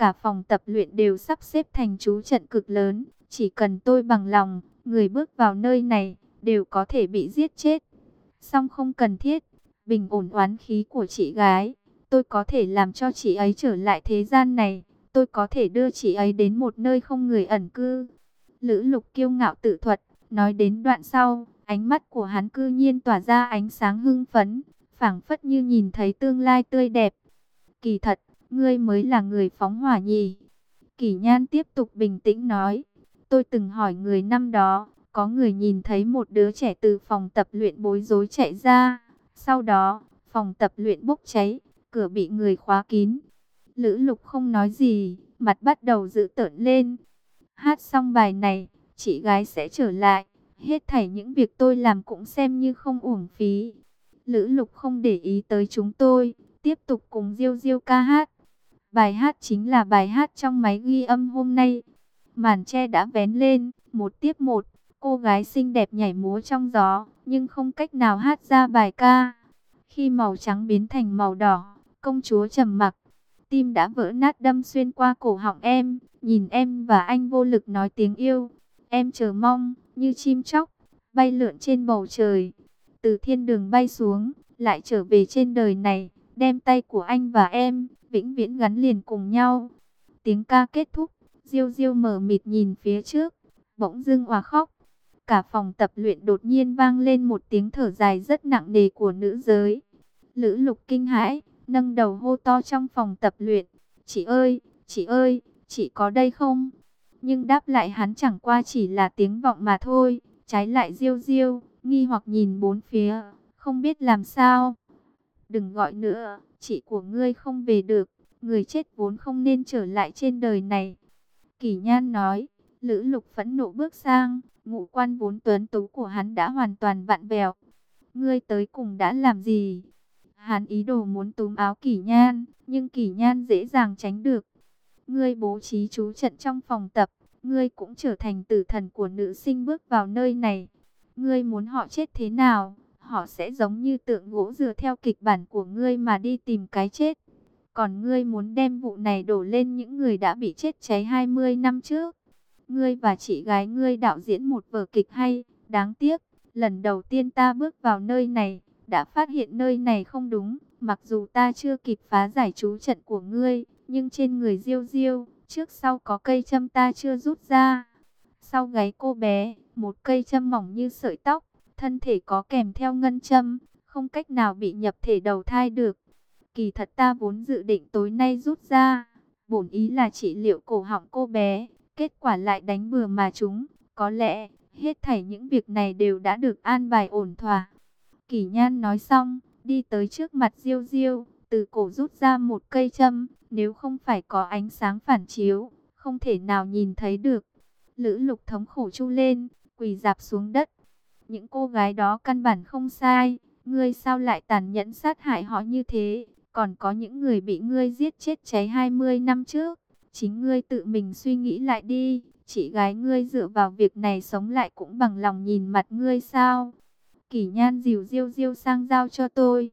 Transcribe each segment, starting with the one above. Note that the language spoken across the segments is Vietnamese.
cả phòng tập luyện đều sắp xếp thành trú trận cực lớn. Chỉ cần tôi bằng lòng, người bước vào nơi này đều có thể bị giết chết. Song không cần thiết, bình ổn oán khí của chị gái. Tôi có thể làm cho chị ấy trở lại thế gian này. Tôi có thể đưa chị ấy đến một nơi không người ẩn cư. Lữ Lục kiêu ngạo tự thuật, nói đến đoạn sau, ánh mắt của hắn cư nhiên tỏa ra ánh sáng hưng phấn, phảng phất như nhìn thấy tương lai tươi đẹp. Kỳ thật, ngươi mới là người phóng hỏa nhỉ? Kỷ Nhan tiếp tục bình tĩnh nói. Tôi từng hỏi người năm đó, có người nhìn thấy một đứa trẻ từ phòng tập luyện bối rối chạy ra. Sau đó, phòng tập luyện bốc cháy, cửa bị người khóa kín. Lữ Lục không nói gì, mặt bắt đầu dữ tợn lên. Hát xong bài này, chị gái sẽ trở lại. Hết thảy những việc tôi làm cũng xem như không uổng phí. Lữ Lục không để ý tới chúng tôi, tiếp tục cùng Diêu Diêu ca hát. Bài hát chính là bài hát trong máy ghi âm hôm nay. Màn che đã vén lên, một tiếp một, cô gái xinh đẹp nhảy múa trong gió, nhưng không cách nào hát ra bài ca. Khi màu trắng biến thành màu đỏ, công chúa trầm mặc, tim đã vỡ nát đâm xuyên qua cổ họng em, nhìn em và anh vô lực nói tiếng yêu. Em chờ mong, như chim chóc, bay lượn trên bầu trời, từ thiên đường bay xuống, lại trở về trên đời này, đem tay của anh và em, vĩnh viễn gắn liền cùng nhau. Tiếng ca kết thúc, Diêu Diêu mờ mịt nhìn phía trước, bỗng dưng òa khóc. Cả phòng tập luyện đột nhiên vang lên một tiếng thở dài rất nặng nề của nữ giới. Lữ Lục kinh hãi, nâng đầu hô to trong phòng tập luyện. Chị ơi, chị ơi, chị có đây không? Nhưng đáp lại hắn chẳng qua chỉ là tiếng vọng mà thôi. Trái lại Diêu Diêu, nghi hoặc nhìn bốn phía, không biết làm sao. Đừng gọi nữa, chị của ngươi không về được. Người chết vốn không nên trở lại trên đời này. Kỷ Nhan nói. Lữ Lục phẫn nộ bước sang, ngũ quan vốn tuấn tú của hắn đã hoàn toàn vặn vẹo. Ngươi tới cùng đã làm gì? Hắn ý đồ muốn túm áo Kỷ Nhan, nhưng Kỷ Nhan dễ dàng tránh được. Ngươi bố trí trú trận trong phòng tập, ngươi cũng trở thành tử thần của nữ sinh bước vào nơi này. Ngươi muốn họ chết thế nào? Họ sẽ giống như tượng gỗ dựa theo kịch bản của ngươi mà đi tìm cái chết. Còn ngươi muốn đem vụ này đổ lên những người đã bị chết cháy 20 năm trước. Ngươi và chị gái ngươi đạo diễn một vở kịch hay, đáng tiếc, lần đầu tiên ta bước vào nơi này, đã phát hiện nơi này không đúng. Mặc dù ta chưa kịp phá giải trú trận của ngươi, nhưng trên người Diêu Diêu, trước sau có cây châm ta chưa rút ra. Sau gáy cô bé, một cây châm mỏng như sợi tóc, thân thể có kèm theo ngân châm, không cách nào bị nhập thể đầu thai được. Kỳ thật ta vốn dự định tối nay rút ra, bổn ý là trị liệu cổ họng cô bé, kết quả lại đánh bừa mà chúng. Có lẽ, hết thảy những việc này đều đã được an bài ổn thỏa. Kỷ Nhan nói xong, đi tới trước mặt Diêu Diêu, từ cổ rút ra một cây châm, nếu không phải có ánh sáng phản chiếu, không thể nào nhìn thấy được. Lữ Lục thống khổ chu lên, quỳ rạp xuống đất. Những cô gái đó căn bản không sai, ngươi sao lại tàn nhẫn sát hại họ như thế? Còn có những người bị ngươi giết chết cháy 20 năm trước. Chính ngươi tự mình suy nghĩ lại đi, chị gái ngươi dựa vào việc này sống lại cũng bằng lòng nhìn mặt ngươi sao? Kỷ Nhan dìu Diêu Diêu sang giao cho tôi.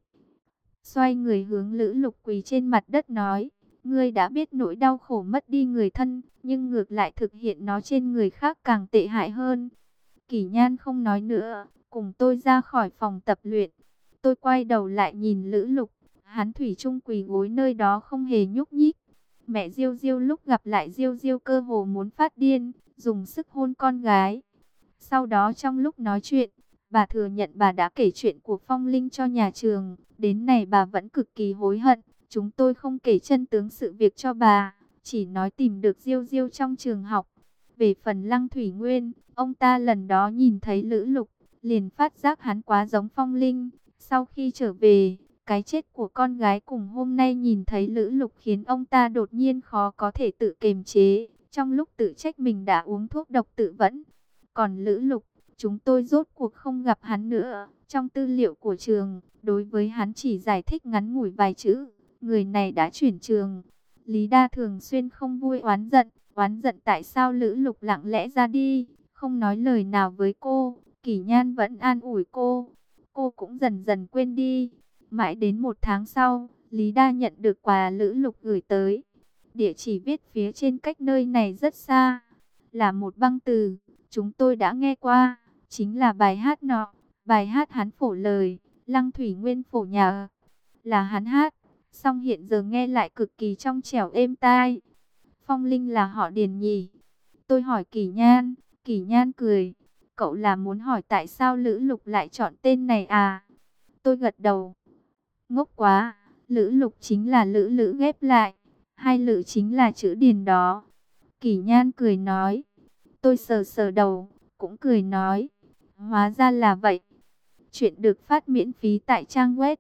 Xoay người hướng Lữ Lục quỳ trên mặt đất nói, ngươi đã biết nỗi đau khổ mất đi người thân, nhưng ngược lại thực hiện nó trên người khác càng tệ hại hơn. Kỷ Nhan không nói nữa, cùng tôi ra khỏi phòng tập luyện. Tôi quay đầu lại nhìn Lữ Lục, hắn thủy chung quỳ gối nơi đó không hề nhúc nhích. Mẹ Diêu Diêu lúc gặp lại Diêu Diêu cơ hồ muốn phát điên, dùng sức hôn con gái. Sau đó trong lúc nói chuyện, bà thừa nhận bà đã kể chuyện của Phong Linh cho nhà trường. Đến này bà vẫn cực kỳ hối hận. Chúng tôi không kể chân tướng sự việc cho bà, chỉ nói tìm được Diêu Diêu trong trường học. Về phần Lăng Thủy Nguyên, ông ta lần đó nhìn thấy Lữ Lục, liền phát giác hắn quá giống Phong Linh. Sau khi trở về, cái chết của con gái cùng hôm nay nhìn thấy Lữ Lục khiến ông ta đột nhiên khó có thể tự kiềm chế. Trong lúc tự trách mình đã uống thuốc độc tự vẫn. Còn Lữ Lục, chúng tôi rốt cuộc không gặp hắn nữa. Trong tư liệu của trường, đối với hắn chỉ giải thích ngắn ngủi vài chữ. Người này đã chuyển trường. Lý Đa thường xuyên không vui oán giận tại sao Lữ Lục lặng lẽ ra đi, không nói lời nào với cô. Kỷ Nhan vẫn an ủi cô. Cô cũng dần dần quên đi. Mãi đến 1 tháng sau, Lý Đa nhận được quà Lữ Lục gửi tới. Địa chỉ viết phía trên cách nơi này rất xa. Là một băng từ, chúng tôi đã nghe qua. Chính là bài hát nọ. Bài hát hắn phổ lời, Lăng Thủy Nguyên phổ nhà. Là hắn hát, song hiện giờ nghe lại cực kỳ trong trẻo êm tai. Phong Linh là họ Điền nhỉ? Tôi hỏi Kỳ Nhan cười. Cậu là muốn hỏi tại sao Lữ Lục lại chọn tên này à? Tôi gật đầu. Ngốc quá, Lữ Lục chính là Lữ Lữ ghép lại. Hai Lữ chính là chữ Điền đó. Kỳ Nhan cười nói. Tôi sờ sờ đầu, cũng cười nói. Hóa ra là vậy. Chuyện được phát miễn phí tại trang web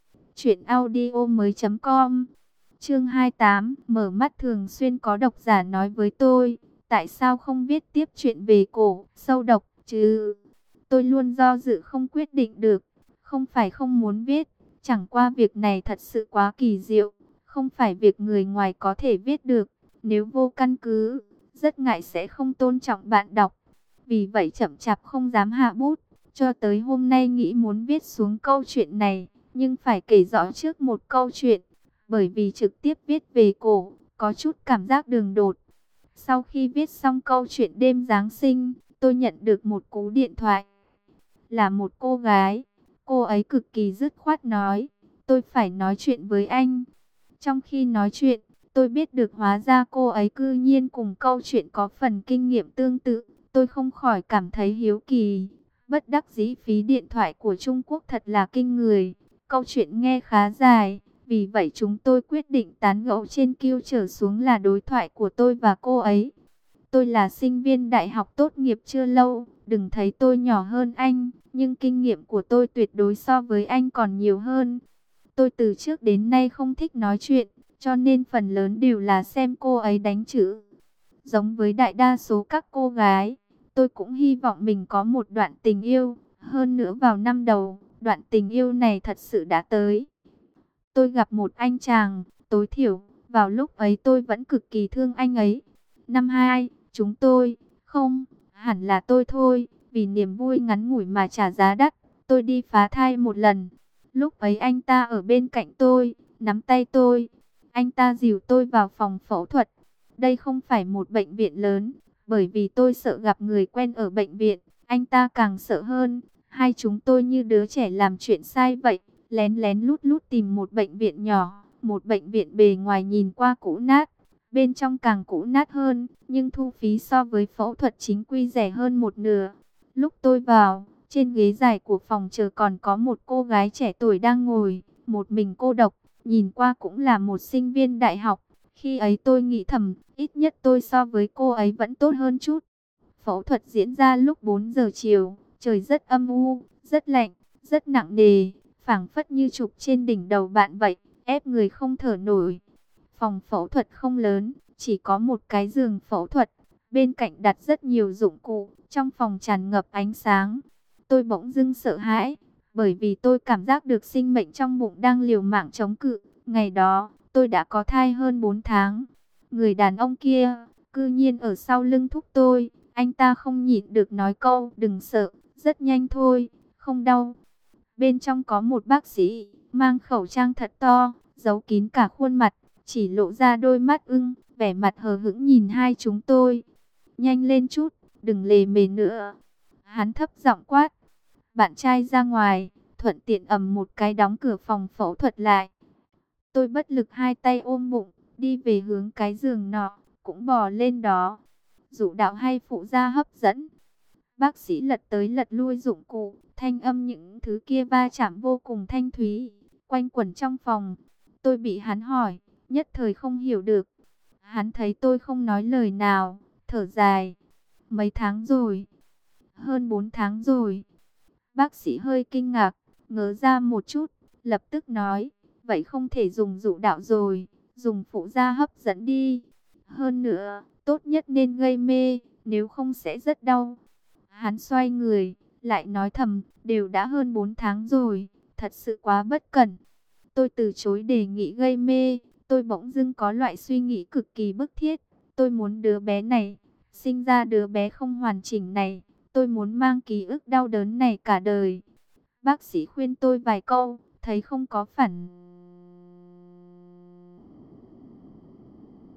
truyệnaudiomoi.com. Chương 28, mở mắt thường xuyên có độc giả nói với tôi, tại sao không viết tiếp chuyện về cổ, sâu độc chứ? Tôi luôn do dự không quyết định được, không phải không muốn viết, chẳng qua việc này thật sự quá kỳ diệu, không phải việc người ngoài có thể viết được, nếu vô căn cứ, rất ngại sẽ không tôn trọng bạn đọc. Vì vậy chậm chạp không dám hạ bút, cho tới hôm nay nghĩ muốn viết xuống câu chuyện này, nhưng phải kể rõ trước một câu chuyện. Bởi vì trực tiếp viết về cổ, có chút cảm giác đường đột. Sau khi viết xong câu chuyện đêm Giáng sinh, tôi nhận được một cú điện thoại. Là một cô gái, cô ấy cực kỳ dứt khoát nói, tôi phải nói chuyện với anh. Trong khi nói chuyện, tôi biết được hóa ra cô ấy cư nhiên cùng câu chuyện có phần kinh nghiệm tương tự. Tôi không khỏi cảm thấy hiếu kỳ. Bất đắc dĩ phí điện thoại của Trung Quốc thật là kinh người. Câu chuyện nghe khá dài. Vì vậy chúng tôi quyết định tán gẫu trên Q trở xuống là đối thoại của tôi và cô ấy. Tôi là sinh viên đại học tốt nghiệp chưa lâu, đừng thấy tôi nhỏ hơn anh, nhưng kinh nghiệm của tôi tuyệt đối so với anh còn nhiều hơn. Tôi từ trước đến nay không thích nói chuyện, cho nên phần lớn đều là xem cô ấy đánh chữ. Giống với đại đa số các cô gái, tôi cũng hy vọng mình có một đoạn tình yêu, hơn nữa vào năm đầu, đoạn tình yêu này thật sự đã tới. Tôi gặp một anh chàng, tối thiểu, vào lúc ấy tôi vẫn cực kỳ thương anh ấy. Năm 2, chúng tôi, không, hẳn là tôi thôi, vì niềm vui ngắn ngủi mà trả giá đắt, tôi đi phá thai một lần. Lúc ấy anh ta ở bên cạnh tôi, nắm tay tôi, anh ta dìu tôi vào phòng phẫu thuật. Đây không phải một bệnh viện lớn, bởi vì tôi sợ gặp người quen ở bệnh viện, anh ta càng sợ hơn. Hai chúng tôi như đứa trẻ làm chuyện sai vậy, lén lén lút lút tìm một bệnh viện nhỏ, một bệnh viện bề ngoài nhìn qua cũ nát, bên trong càng cũ nát hơn, nhưng thu phí so với phẫu thuật chính quy rẻ hơn một nửa. Lúc tôi vào, trên ghế dài của phòng chờ còn có một cô gái trẻ tuổi đang ngồi, một mình cô độc, nhìn qua cũng là một sinh viên đại học. Khi ấy tôi nghĩ thầm, ít nhất tôi so với cô ấy vẫn tốt hơn chút. Phẫu thuật diễn ra lúc 4 giờ chiều, trời rất âm u, rất lạnh, rất nặng nề, phảng phất như chụp trên đỉnh đầu bạn vậy, ép người không thở nổi. Phòng phẫu thuật không lớn, chỉ có một cái giường phẫu thuật, bên cạnh đặt rất nhiều dụng cụ, trong phòng tràn ngập ánh sáng. Tôi bỗng dưng sợ hãi, bởi vì tôi cảm giác được sinh mệnh trong bụng đang liều mạng chống cự. Ngày đó, tôi đã có thai hơn 4 tháng. Người đàn ông kia, cư nhiên ở sau lưng thúc tôi, anh ta không nhịn được nói câu, đừng sợ, rất nhanh thôi, không đau. Bên trong có một bác sĩ, mang khẩu trang thật to, giấu kín cả khuôn mặt, chỉ lộ ra đôi mắt ưng, vẻ mặt hờ hững nhìn hai chúng tôi. Nhanh lên chút, đừng lề mề nữa. Hắn thấp giọng quát. Bạn trai ra ngoài, thuận tiện ầm một cái đóng cửa phòng phẫu thuật lại. Tôi bất lực hai tay ôm bụng, đi về hướng cái giường nọ, cũng bò lên đó. Dụ đạo hay phụ gia hấp dẫn. Bác sĩ lật tới lật lui dụng cụ, thanh âm những thứ kia va chạm vô cùng thanh thúy, quanh quẩn trong phòng. Tôi bị hắn hỏi, nhất thời không hiểu được. Hắn thấy tôi không nói lời nào, thở dài. Mấy tháng rồi? Hơn 4 tháng rồi. Bác sĩ hơi kinh ngạc, ngớ ra một chút, lập tức nói, vậy không thể dùng dụ đạo rồi, dùng phụ gia hấp dẫn đi. Hơn nữa, tốt nhất nên gây mê, nếu không sẽ rất đau. Hắn xoay người, lại nói thầm, đều đã hơn 4 tháng rồi, thật sự quá bất cẩn. Tôi từ chối đề nghị gây mê, tôi bỗng dưng có loại suy nghĩ cực kỳ bức thiết. Tôi muốn đứa bé này, sinh ra đứa bé không hoàn chỉnh này, tôi muốn mang ký ức đau đớn này cả đời. Bác sĩ khuyên tôi vài câu, thấy không có phản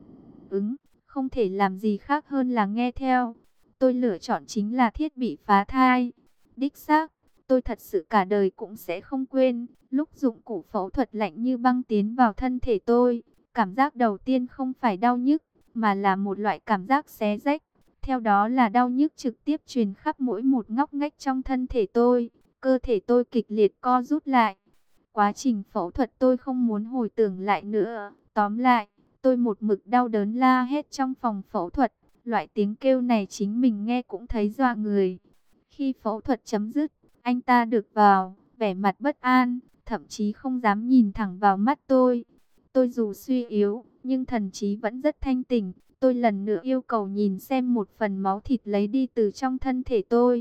ứng, không thể làm gì khác hơn là nghe theo. Tôi lựa chọn chính là thiết bị phá thai. Đích xác, tôi thật sự cả đời cũng sẽ không quên, lúc dụng cụ phẫu thuật lạnh như băng tiến vào thân thể tôi. Cảm giác đầu tiên không phải đau nhức, mà là một loại cảm giác xé rách. Theo đó là đau nhức trực tiếp truyền khắp mỗi một ngóc ngách trong thân thể tôi. Cơ thể tôi kịch liệt co rút lại. Quá trình phẫu thuật tôi không muốn hồi tưởng lại nữa. Tóm lại, tôi một mực đau đớn la hét trong phòng phẫu thuật. Loại tiếng kêu này chính mình nghe cũng thấy dọa người. Khi phẫu thuật chấm dứt, anh ta được vào, vẻ mặt bất an, thậm chí không dám nhìn thẳng vào mắt tôi. Tôi dù suy yếu, nhưng thần trí vẫn rất thanh tỉnh. Tôi lần nữa yêu cầu nhìn xem một phần máu thịt lấy đi từ trong thân thể tôi.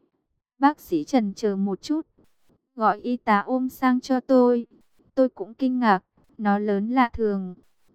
Bác sĩ chần chờ một chút, gọi y tá ôm sang cho tôi. Tôi cũng kinh ngạc, nó lớn lạ thường.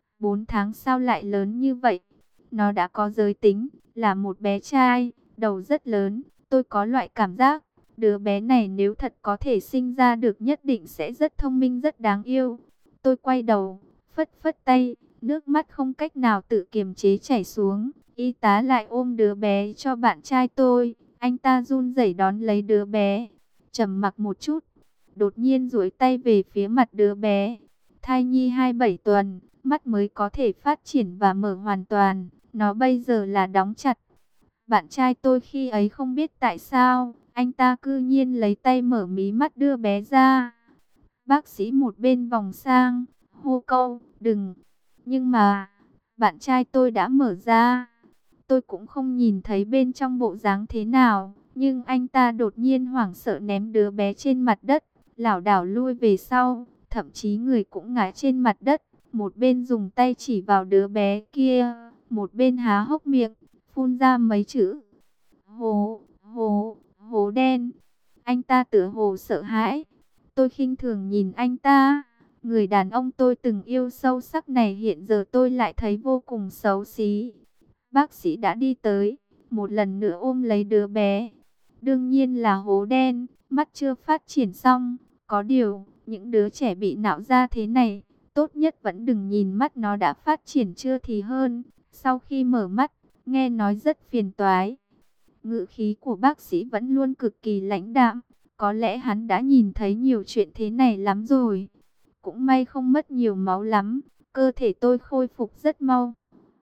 4 tháng sao lại lớn như vậy? Nó đã có giới tính, là một bé trai, đầu rất lớn. Tôi có loại cảm giác, đứa bé này nếu thật có thể sinh ra được nhất định sẽ rất thông minh, rất đáng yêu. Tôi quay đầu, phất phất tay, nước mắt không cách nào tự kiềm chế chảy xuống. Y tá lại ôm đứa bé cho bạn trai tôi. Anh ta run rẩy đón lấy đứa bé, trầm mặc một chút, đột nhiên duỗi tay về phía mặt đứa bé. Thai nhi 27 tuần, mắt mới có thể phát triển và mở hoàn toàn. Nó bây giờ là đóng chặt. Bạn trai tôi khi ấy không biết tại sao, anh ta cư nhiên lấy tay mở mí mắt đưa bé ra. Bác sĩ một bên vòng sang, hô câu, đừng. Nhưng mà, bạn trai tôi đã mở ra. Tôi cũng không nhìn thấy bên trong bộ dáng thế nào, nhưng anh ta đột nhiên hoảng sợ ném đứa bé trên mặt đất, lảo đảo lui về sau, thậm chí người cũng ngã trên mặt đất, một bên dùng tay chỉ vào đứa bé kia, một bên há hốc miệng, phun ra mấy chữ: hố, hố, hố đen. Anh ta tựa hồ sợ hãi. Tôi khinh thường nhìn anh ta. Người đàn ông tôi từng yêu sâu sắc này hiện giờ tôi lại thấy vô cùng xấu xí. Bác sĩ đã đi tới, một lần nữa ôm lấy đứa bé. Đương nhiên là hố đen, mắt chưa phát triển xong. Có điều, những đứa trẻ bị nạo ra thế này, tốt nhất vẫn đừng nhìn mắt nó đã phát triển chưa thì hơn. Sau khi mở mắt, nghe nói rất phiền toái. Ngữ khí của bác sĩ vẫn luôn cực kỳ lãnh đạm. Có lẽ hắn đã nhìn thấy nhiều chuyện thế này lắm rồi. Cũng may không mất nhiều máu lắm, cơ thể tôi khôi phục rất mau.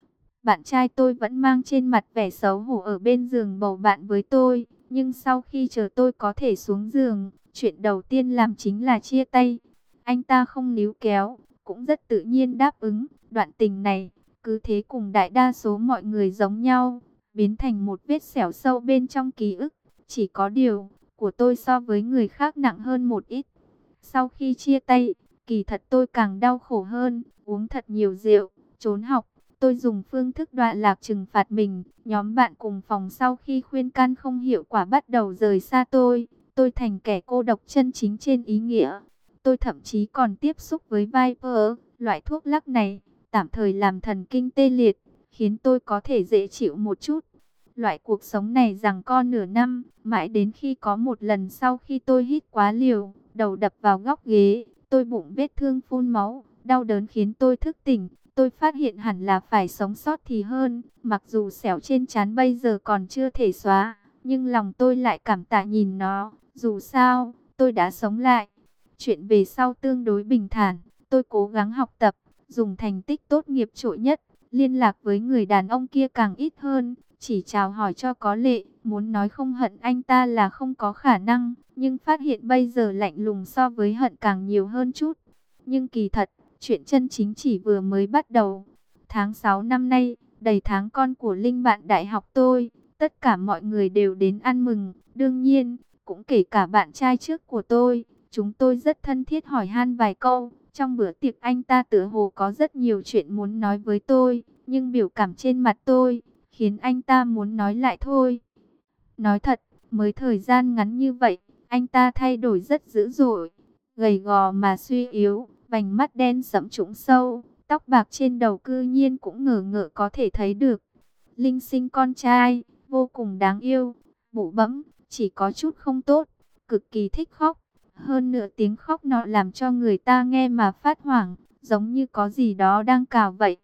Bạn trai tôi vẫn mang trên mặt vẻ xấu hổ ở bên giường bầu bạn với tôi. Nhưng sau khi chờ tôi có thể xuống giường, chuyện đầu tiên làm chính là chia tay. Anh ta không níu kéo, cũng rất tự nhiên đáp ứng. Đoạn tình này, cứ thế cùng đại đa số mọi người giống nhau, biến thành một vết sẹo sâu bên trong ký ức. Chỉ có điều, của tôi so với người khác nặng hơn một ít. Sau khi chia tay, kỳ thật tôi càng đau khổ hơn, uống thật nhiều rượu, trốn học. Tôi dùng phương thức đoạn lạc trừng phạt mình. Nhóm bạn cùng phòng sau khi khuyên can không hiệu quả bắt đầu rời xa tôi. Tôi thành kẻ cô độc chân chính trên ý nghĩa. Tôi thậm chí còn tiếp xúc với Viper, loại thuốc lắc này, tạm thời làm thần kinh tê liệt, khiến tôi có thể dễ chịu một chút. Loại cuộc sống này giằng co nửa năm, mãi đến khi có một lần sau khi tôi hít quá liều, đầu đập vào góc ghế, tôi bụng vết thương phun máu, đau đớn khiến tôi thức tỉnh. Tôi phát hiện hẳn là phải sống sót thì hơn, mặc dù sẹo trên trán bây giờ còn chưa thể xóa, nhưng lòng tôi lại cảm tạ nhìn nó, dù sao, tôi đã sống lại. Chuyện về sau tương đối bình thản, tôi cố gắng học tập, dùng thành tích tốt nghiệp trội nhất, liên lạc với người đàn ông kia càng ít hơn, chỉ chào hỏi cho có lệ, muốn nói không hận anh ta là không có khả năng, nhưng phát hiện bây giờ lạnh lùng so với hận càng nhiều hơn chút. Nhưng kỳ thật, chuyện chân chính chỉ vừa mới bắt đầu. Tháng 6 năm nay, đầy tháng con của Linh bạn đại học tôi, tất cả mọi người đều đến ăn mừng, đương nhiên, cũng kể cả bạn trai trước của tôi. Chúng tôi rất thân thiết hỏi han vài câu. Trong bữa tiệc anh ta tựa hồ có rất nhiều chuyện muốn nói với tôi, nhưng biểu cảm trên mặt tôi khiến anh ta muốn nói lại thôi. Nói thật, mới thời gian ngắn như vậy, anh ta thay đổi rất dữ dội, gầy gò mà suy yếu, vành mắt đen sẫm trũng sâu, tóc bạc trên đầu cư nhiên cũng ngờ ngợ có thể thấy được. Linh sinh con trai, vô cùng đáng yêu, bụ bẫm, chỉ có chút không tốt, cực kỳ thích khóc. Hơn nữa tiếng khóc nọ làm cho người ta nghe mà phát hoảng, giống như có gì đó đang cào vậy.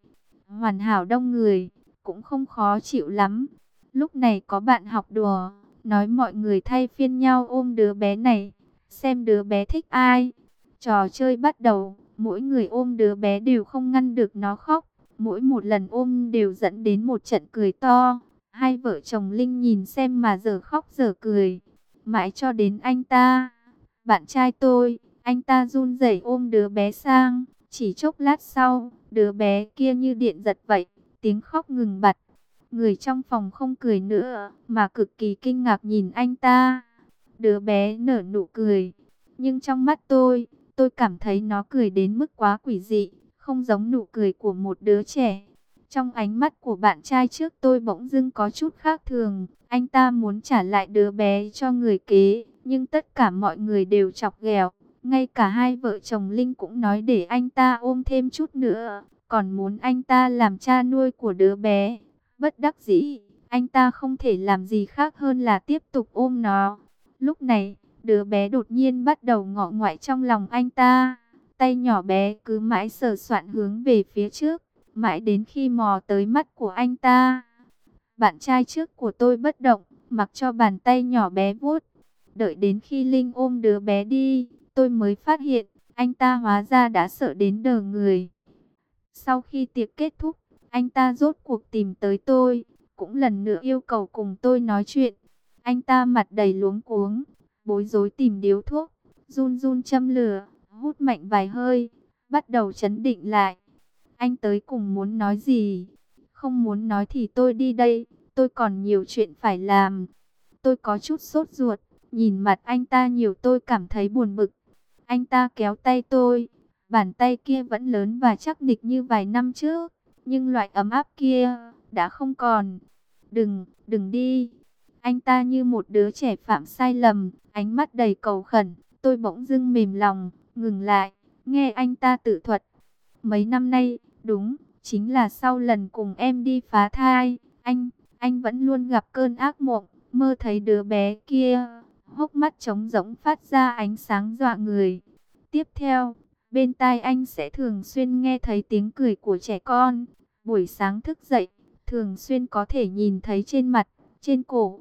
hoàn hảo đông người, cũng không khó chịu lắm. Lúc này có bạn học đùa, nói mọi người thay phiên nhau ôm đứa bé này, xem đứa bé thích ai. Trò chơi bắt đầu, mỗi người ôm đứa bé đều không ngăn được nó khóc. Mỗi một lần ôm đều dẫn đến một trận cười to. Hai vợ chồng Linh nhìn xem mà giờ khóc giờ cười. Mãi cho đến anh ta, bạn trai tôi, anh ta run rẩy ôm đứa bé sang. Chỉ chốc lát sau, đứa bé kia như điện giật vậy, tiếng khóc ngừng bặt. Người trong phòng không cười nữa, mà cực kỳ kinh ngạc nhìn anh ta. Đứa bé nở nụ cười, nhưng trong mắt tôi cảm thấy nó cười đến mức quá quỷ dị, không giống nụ cười của một đứa trẻ. Trong ánh mắt của bạn trai trước tôi bỗng dưng có chút khác thường, anh ta muốn trả lại đứa bé cho người kế, nhưng tất cả mọi người đều chọc ghẹo. Ngay cả hai vợ chồng Linh cũng nói để anh ta ôm thêm chút nữa, còn muốn anh ta làm cha nuôi của đứa bé. Bất đắc dĩ, anh ta không thể làm gì khác hơn là tiếp tục ôm nó. Lúc này, đứa bé đột nhiên bắt đầu ngọ ngoại trong lòng anh ta. Tay nhỏ bé cứ mãi sờ soạn hướng về phía trước, mãi đến khi mò tới mắt của anh ta. Bạn trai trước của tôi bất động, mặc cho bàn tay nhỏ bé vuốt. Đợi đến khi Linh ôm đứa bé đi, tôi mới phát hiện, anh ta hóa ra đã sợ đến đờ người. Sau khi tiệc kết thúc, anh ta rốt cuộc tìm tới tôi, cũng lần nữa yêu cầu cùng tôi nói chuyện. Anh ta mặt đầy luống cuống, bối rối tìm điếu thuốc, run run châm lửa, hút mạnh vài hơi, bắt đầu trấn định lại. Anh tới cùng muốn nói gì? Không muốn nói thì tôi đi đây, tôi còn nhiều chuyện phải làm. Tôi có chút sốt ruột, nhìn mặt anh ta nhiều tôi cảm thấy buồn bực. Anh ta kéo tay tôi, bàn tay kia vẫn lớn và chắc nịch như vài năm trước, nhưng loại ấm áp kia đã không còn. Đừng đi. Anh ta như một đứa trẻ phạm sai lầm, ánh mắt đầy cầu khẩn. Tôi bỗng dưng mềm lòng, ngừng lại, nghe anh ta tự thuật. Mấy năm nay, đúng, chính là sau lần cùng em đi phá thai, anh vẫn luôn gặp cơn ác mộng, mơ thấy đứa bé kia, hốc mắt trống rỗng phát ra ánh sáng dọa người. Tiếp theo, bên tai anh sẽ thường xuyên nghe thấy tiếng cười của trẻ con. Buổi sáng thức dậy, thường xuyên có thể nhìn thấy trên mặt, trên cổ,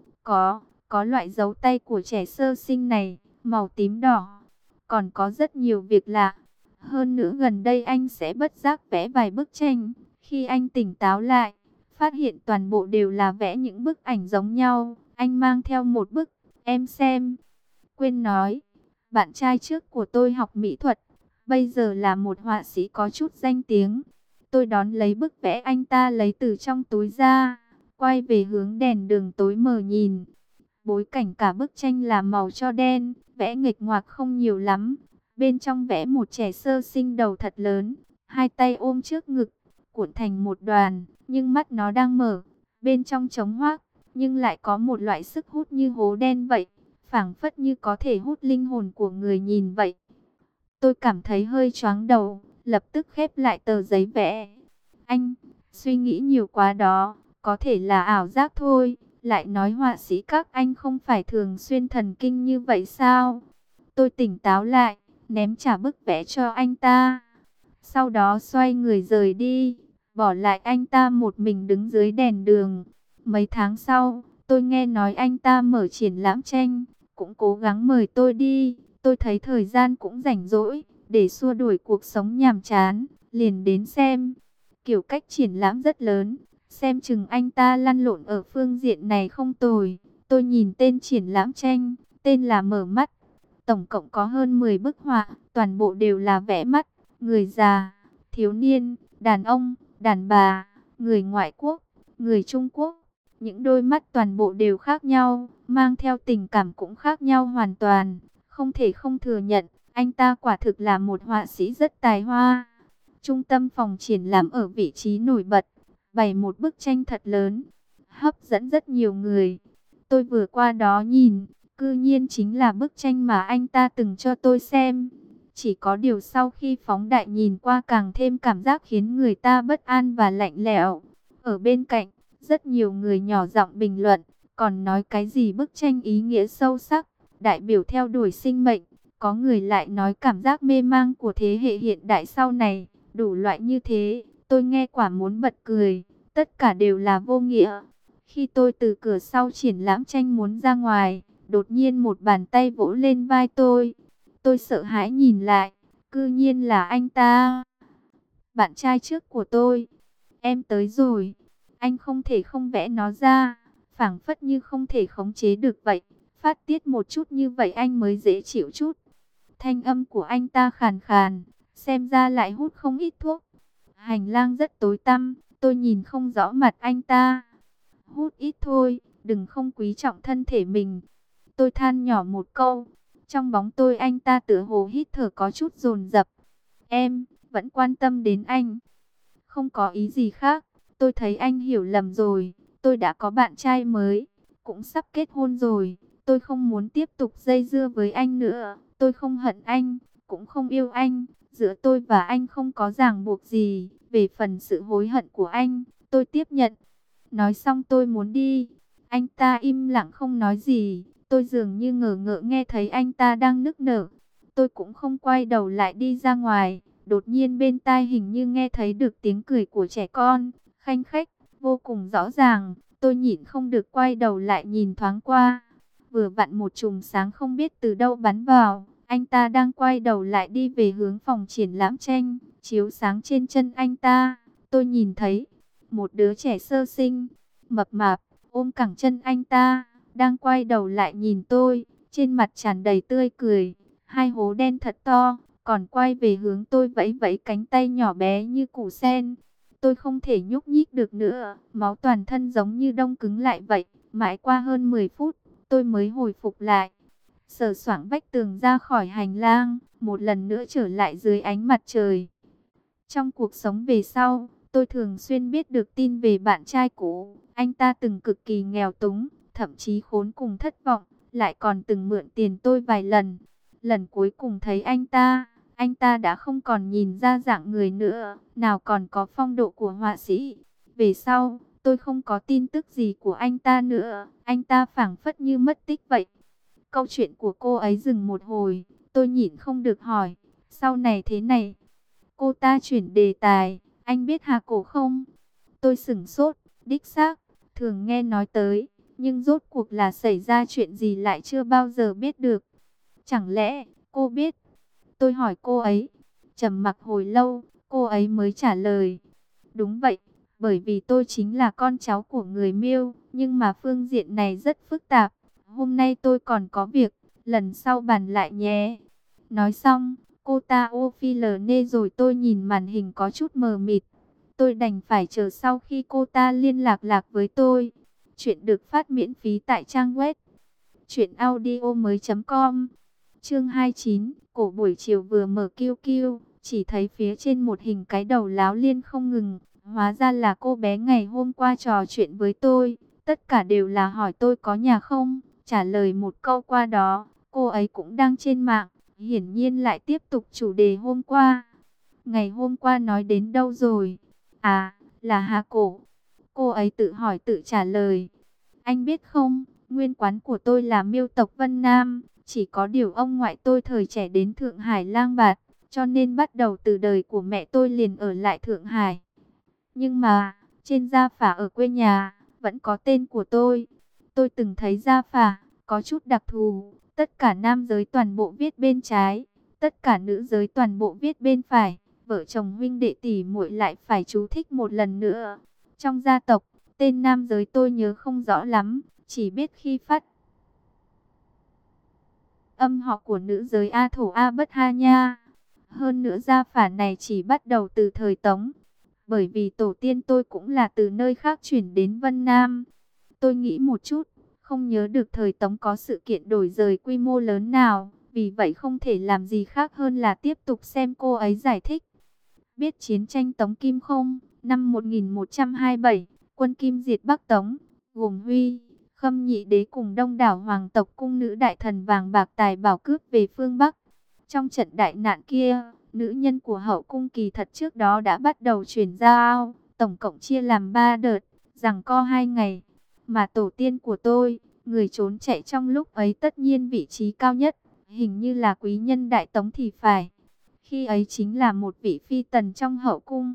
có loại dấu tay của trẻ sơ sinh này, màu tím đỏ. Còn có rất nhiều việc lạ. Hơn nữa gần đây anh sẽ bất giác vẽ vài bức tranh. Khi anh tỉnh táo lại, phát hiện toàn bộ đều là vẽ những bức ảnh giống nhau. Anh mang theo một bức, em xem. Quên nói, bạn trai trước của tôi học mỹ thuật, bây giờ là một họa sĩ có chút danh tiếng. Tôi đón lấy bức vẽ anh ta lấy từ trong túi ra, quay về hướng đèn đường tối mờ nhìn. Bối cảnh cả bức tranh là màu cho đen, vẽ nghịch ngoạc không nhiều lắm. Bên trong vẽ một trẻ sơ sinh đầu thật lớn, hai tay ôm trước ngực, cuộn thành một đoàn, nhưng mắt nó đang mở. Bên trong trống hoác, nhưng lại có một loại sức hút như hố đen vậy, phảng phất như có thể hút linh hồn của người nhìn vậy. Tôi cảm thấy hơi choáng đầu, lập tức khép lại tờ giấy vẽ. Anh, suy nghĩ nhiều quá đó, có thể là ảo giác thôi. Lại nói họa sĩ các anh không phải thường xuyên thần kinh như vậy sao? Tôi tỉnh táo lại, ném trả bức vẽ cho anh ta. Sau đó xoay người rời đi, bỏ lại anh ta một mình đứng dưới đèn đường. Mấy tháng sau, tôi nghe nói anh ta mở triển lãm tranh, cũng cố gắng mời tôi đi. Tôi thấy thời gian cũng rảnh rỗi, để xua đuổi cuộc sống nhàm chán, liền đến xem. Kiểu cách triển lãm rất lớn, xem chừng anh ta lăn lộn ở phương diện này không tồi. Tôi nhìn tên triển lãm tranh, tên là Mở Mắt. Tổng cộng có hơn 10 bức họa, toàn bộ đều là vẽ mắt, người già, thiếu niên, đàn ông, đàn bà, người ngoại quốc, người Trung Quốc. Những đôi mắt toàn bộ đều khác nhau, mang theo tình cảm cũng khác nhau hoàn toàn. Không thể không thừa nhận, anh ta quả thực là một họa sĩ rất tài hoa. Trung tâm phòng triển lãm ở vị trí nổi bật, bày một bức tranh thật lớn, hấp dẫn rất nhiều người. Tôi vừa qua đó nhìn, cư nhiên chính là bức tranh mà anh ta từng cho tôi xem. Chỉ có điều sau khi phóng đại nhìn qua càng thêm cảm giác khiến người ta bất an và lạnh lẽo. Ở bên cạnh, rất nhiều người nhỏ giọng bình luận, còn nói cái gì bức tranh ý nghĩa sâu sắc, đại biểu theo đuổi sinh mệnh. Có người lại nói cảm giác mê mang của thế hệ hiện đại sau này, đủ loại như thế. Tôi nghe quả muốn bật cười, tất cả đều là vô nghĩa. Khi tôi từ cửa sau triển lãm tranh muốn ra ngoài, đột nhiên một bàn tay vỗ lên vai tôi. Tôi sợ hãi nhìn lại, cư nhiên là anh ta, bạn trai trước của tôi. Em tới rồi. Anh không thể không vẽ nó ra, phảng phất như không thể khống chế được vậy. Phát tiết một chút như vậy anh mới dễ chịu chút. Thanh âm của anh ta khàn khàn, xem ra lại hút không ít thuốc. Hành lang rất tối tăm, tôi nhìn không rõ mặt anh ta. Hút ít thôi, đừng không quý trọng thân thể mình. Tôi than nhỏ một câu. Trong bóng tôi anh ta tựa hồ hít thở có chút dồn dập. Em vẫn quan tâm đến anh. Không có ý gì khác. Tôi thấy anh hiểu lầm rồi. Tôi đã có bạn trai mới, cũng sắp kết hôn rồi. Tôi không muốn tiếp tục dây dưa với anh nữa. Tôi không hận anh, cũng không yêu anh. Giữa tôi và anh không có ràng buộc gì. Về phần sự hối hận của anh, tôi tiếp nhận. Nói xong tôi muốn đi. Anh ta im lặng không nói gì. Tôi dường như ngờ ngợ nghe thấy anh ta đang nức nở. Tôi cũng không quay đầu lại đi ra ngoài. Đột nhiên bên tai hình như nghe thấy được tiếng cười của trẻ con, khanh khách, vô cùng rõ ràng. Tôi nhịn không được quay đầu lại nhìn thoáng qua. Vừa vặn một chùm sáng không biết từ đâu bắn vào. Anh ta đang quay đầu lại đi về hướng phòng triển lãm tranh, chiếu sáng trên chân anh ta. Tôi nhìn thấy một đứa trẻ sơ sinh, mập mạp, ôm cẳng chân anh ta, đang quay đầu lại nhìn tôi, trên mặt tràn đầy tươi cười, hai hố đen thật to, còn quay về hướng tôi vẫy vẫy cánh tay nhỏ bé như củ sen. Tôi không thể nhúc nhích được nữa, máu toàn thân giống như đông cứng lại vậy. Mãi qua hơn 10 phút, tôi mới hồi phục lại. Sờ soạng vách tường ra khỏi hành lang, một lần nữa trở lại dưới ánh mặt trời. Trong cuộc sống về sau, tôi thường xuyên biết được tin về bạn trai cũ. Anh ta từng cực kỳ nghèo túng, thậm chí khốn cùng thất vọng, lại còn từng mượn tiền tôi vài lần. Lần cuối cùng thấy anh ta đã không còn nhìn ra dạng người nữa, nào còn có phong độ của họa sĩ. Về sau, tôi không có tin tức gì của anh ta nữa, anh ta phảng phất như mất tích vậy. Câu chuyện của cô ấy dừng một hồi, tôi nhịn không được hỏi, sau này thế này. Cô ta chuyển đề tài, anh biết Hà Cổ không? Tôi sửng sốt, đích xác, thường nghe nói tới, nhưng rốt cuộc là xảy ra chuyện gì lại chưa bao giờ biết được. Chẳng lẽ, cô biết? Tôi hỏi cô ấy, trầm mặc hồi lâu, cô ấy mới trả lời. Đúng vậy, bởi vì tôi chính là con cháu của người Miêu, nhưng mà phương diện này rất phức tạp. Hôm nay tôi còn có việc, lần sau bàn lại nhé. Nói xong, cô ta ô phi lờ nê rồi. Tôi nhìn màn hình có chút mờ mịt. Tôi đành phải chờ sau khi cô ta liên lạc với tôi. Chuyện được phát miễn phí tại trang web truyệnaudiomoi.com. Chương 29, cổ buổi chiều vừa mở QQ, chỉ thấy phía trên một hình cái đầu láo liên không ngừng. Hóa ra là cô bé ngày hôm qua trò chuyện với tôi. Tất cả đều là hỏi tôi có nhà không. Trả lời một câu qua đó, cô ấy cũng đang trên mạng. Hiển nhiên lại tiếp tục chủ đề hôm qua. Ngày hôm qua nói đến đâu rồi? À, là Hà Cổ. Cô ấy tự hỏi tự trả lời. Anh biết không, nguyên quán của tôi là Miêu tộc Vân Nam. Chỉ có điều ông ngoại tôi thời trẻ đến Thượng Hải lang bạt, cho nên bắt đầu từ đời của mẹ tôi liền ở lại Thượng Hải. Nhưng mà, trên gia phả ở quê nhà, vẫn có tên của tôi. Tôi từng thấy gia phả, có chút đặc thù. Tất cả nam giới toàn bộ viết bên trái, tất cả nữ giới toàn bộ viết bên phải. Vợ chồng huynh đệ tỷ muội lại phải chú thích một lần nữa. Trong gia tộc, tên nam giới tôi nhớ không rõ lắm, chỉ biết khi phát âm họ của nữ giới A Thổ A Bất Ha Nha. Hơn nữa gia phả này chỉ bắt đầu từ thời Tống, bởi vì tổ tiên tôi cũng là từ nơi khác chuyển đến Vân Nam. Tôi nghĩ một chút, không nhớ được thời Tống có sự kiện đổi dời quy mô lớn nào, vì vậy không thể làm gì khác hơn là tiếp tục xem cô ấy giải thích. Biết chiến tranh Tống Kim không? Năm 1127, quân Kim diệt Bắc Tống, gồm Huy, Khâm Nhị Đế cùng đông đảo hoàng tộc cung nữ đại thần vàng bạc tài bảo cướp về phương Bắc. Trong trận đại nạn kia, nữ nhân của hậu cung kỳ thật trước đó đã bắt đầu chuyển giao, tổng cộng chia làm 3 đợt, giằng co 2 ngày. Mà tổ tiên của tôi, người trốn chạy trong lúc ấy tất nhiên vị trí cao nhất, hình như là quý nhân đại Tống thì phải. Khi ấy chính là một vị phi tần trong hậu cung.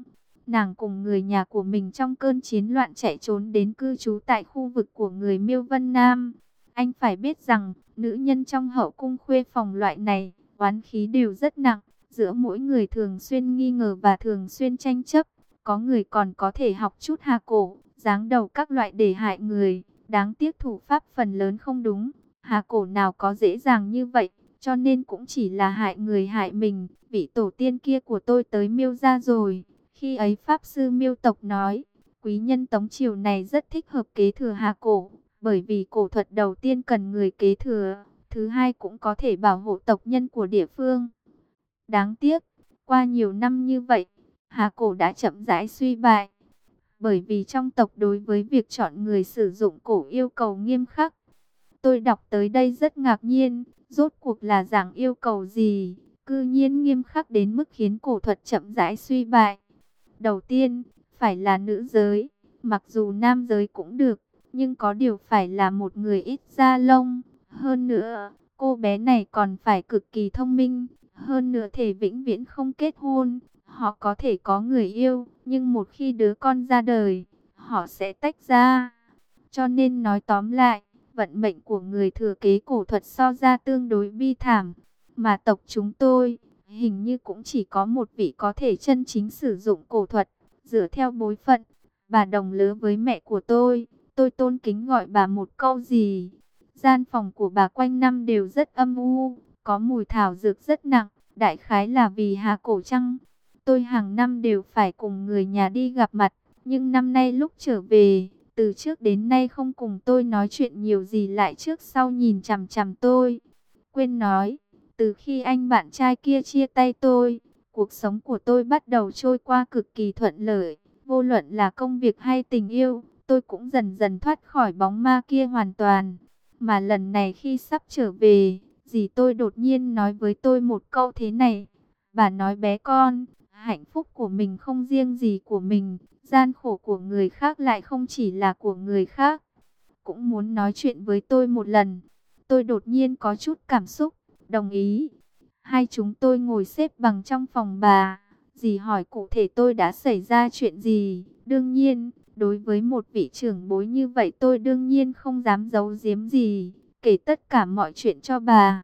Nàng cùng người nhà của mình trong cơn chiến loạn chạy trốn đến cư trú tại khu vực của người Miêu Vân Nam. Anh phải biết rằng, nữ nhân trong hậu cung khuê phòng loại này, oán khí đều rất nặng. Giữa mỗi người thường xuyên nghi ngờ và thường xuyên tranh chấp. Có người còn có thể học chút hà cổ, giáng đầu các loại để hại người. Đáng tiếc thủ pháp phần lớn không đúng. Hà cổ nào có dễ dàng như vậy, cho nên cũng chỉ là hại người hại mình. Vị tổ tiên kia của tôi tới Miêu gia rồi. Khi ấy Pháp Sư Miêu tộc nói, quý nhân Tống Triều này rất thích hợp kế thừa hà cổ. Bởi vì cổ thuật đầu tiên cần người kế thừa, thứ hai cũng có thể bảo hộ tộc nhân của địa phương. Đáng tiếc, qua nhiều năm như vậy, hà cổ đã chậm rãi suy bại. Bởi vì trong tộc đối với việc chọn người sử dụng cổ yêu cầu nghiêm khắc. Tôi đọc tới đây rất ngạc nhiên, rốt cuộc là dạng yêu cầu gì, cư nhiên nghiêm khắc đến mức khiến cổ thuật chậm rãi suy bại. Đầu tiên, phải là nữ giới, mặc dù nam giới cũng được, nhưng có điều phải là một người ít da lông. Hơn nữa, cô bé này còn phải cực kỳ thông minh, hơn nữa thể vĩnh viễn không kết hôn. Họ có thể có người yêu, nhưng một khi đứa con ra đời, họ sẽ tách ra. Cho nên nói tóm lại, vận mệnh của người thừa kế cổ thuật so ra tương đối bi thảm. Mà tộc chúng tôi, hình như cũng chỉ có một vị có thể chân chính sử dụng cổ thuật. Dựa theo bối phận, bà đồng lứa với mẹ của tôi tôn kính gọi bà một câu gì. Gian phòng của bà quanh năm đều rất âm u, có mùi thảo dược rất nặng, đại khái là vì hà cổ trăng. Tôi hàng năm đều phải cùng người nhà đi gặp mặt, nhưng năm nay lúc trở về, từ trước đến nay không cùng tôi nói chuyện nhiều gì lại trước sau nhìn chằm chằm tôi. Quên nói, từ khi anh bạn trai kia chia tay tôi, cuộc sống của tôi bắt đầu trôi qua cực kỳ thuận lợi. Vô luận là công việc hay tình yêu, tôi cũng dần dần thoát khỏi bóng ma kia hoàn toàn. Mà lần này khi sắp trở về, dì tôi đột nhiên nói với tôi một câu thế này. Bà nói bé con, hạnh phúc của mình không riêng gì của mình, gian khổ của người khác lại không chỉ là của người khác. Cũng muốn nói chuyện với tôi một lần. Tôi đột nhiên có chút cảm xúc, đồng ý. Hai chúng tôi ngồi xếp bằng trong phòng bà. Dì hỏi cụ thể tôi đã xảy ra chuyện gì. Đương nhiên, đối với một vị trưởng bối như vậy tôi đương nhiên không dám giấu giếm gì. Kể tất cả mọi chuyện cho bà.